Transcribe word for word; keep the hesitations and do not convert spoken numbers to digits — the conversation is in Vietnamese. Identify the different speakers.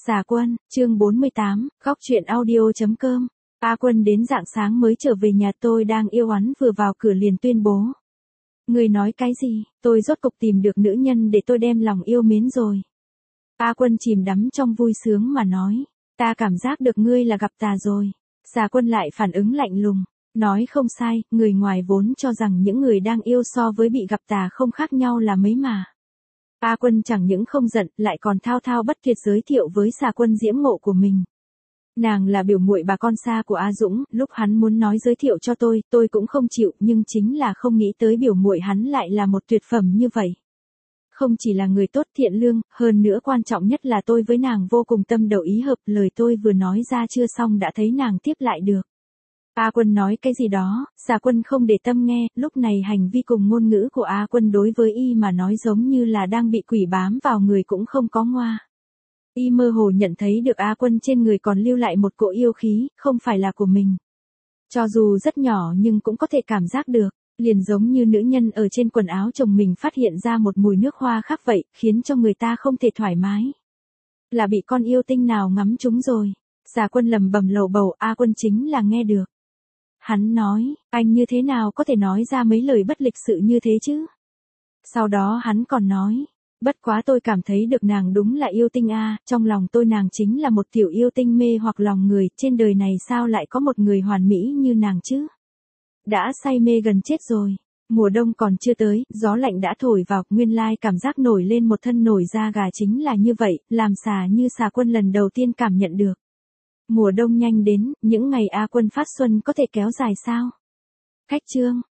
Speaker 1: Xà Quân, chương bốn mươi tám, góc truyện audio chấm com. A Quân đến rạng sáng mới trở về nhà, tôi đang yêu oán vừa vào cửa liền tuyên bố. Người nói cái gì, tôi rốt cục tìm được nữ nhân để tôi đem lòng yêu mến rồi. A Quân chìm đắm trong vui sướng mà nói, ta cảm giác được ngươi là gặp tà rồi. Xà Quân lại phản ứng lạnh lùng, nói không sai, người ngoài vốn cho rằng những người đang yêu so với bị gặp tà không khác nhau là mấy mà. A Quân chẳng những không giận, lại còn thao thao bất tuyệt giới thiệu với Xà Quân diễm ngộ của mình. Nàng là biểu muội bà con xa của A Dũng, lúc hắn muốn nói giới thiệu cho tôi, tôi cũng không chịu, nhưng chính là không nghĩ tới biểu muội hắn lại là một tuyệt phẩm như vậy. Không chỉ là người tốt thiện lương, hơn nữa quan trọng nhất là tôi với nàng vô cùng tâm đầu ý hợp, lời tôi vừa nói ra chưa xong đã thấy nàng tiếp lại được. A Quân nói cái gì đó, Xà Quân không để tâm nghe, lúc này hành vi cùng ngôn ngữ của A Quân đối với y mà nói giống như là đang bị quỷ bám vào người cũng không có ngoa. Y mơ hồ nhận thấy được A Quân trên người còn lưu lại một cỗ yêu khí, không phải là của mình. Cho dù rất nhỏ nhưng cũng có thể cảm giác được, liền giống như nữ nhân ở trên quần áo chồng mình phát hiện ra một mùi nước hoa khác vậy, khiến cho người ta không thể thoải mái. Là bị con yêu tinh nào ngắm trúng rồi. Xà Quân lầm bầm lầu bầu, A Quân chính là nghe được. Hắn nói, anh như thế nào có thể nói ra mấy lời bất lịch sự như thế chứ? Sau đó hắn còn nói, bất quá tôi cảm thấy được nàng đúng là yêu tinh a, trong lòng tôi nàng chính là một tiểu yêu tinh mê hoặc lòng người, trên đời này sao lại có một người hoàn mỹ như nàng chứ? Đã say mê gần chết rồi, mùa đông còn chưa tới, gió lạnh đã thổi vào, nguyên lai cảm giác nổi lên một thân nổi da gà chính là như vậy, làm Xà như Xà Quân lần đầu tiên cảm nhận được. Mùa đông nhanh đến, những ngày A Quân phát xuân có thể kéo dài sao? Khách chương.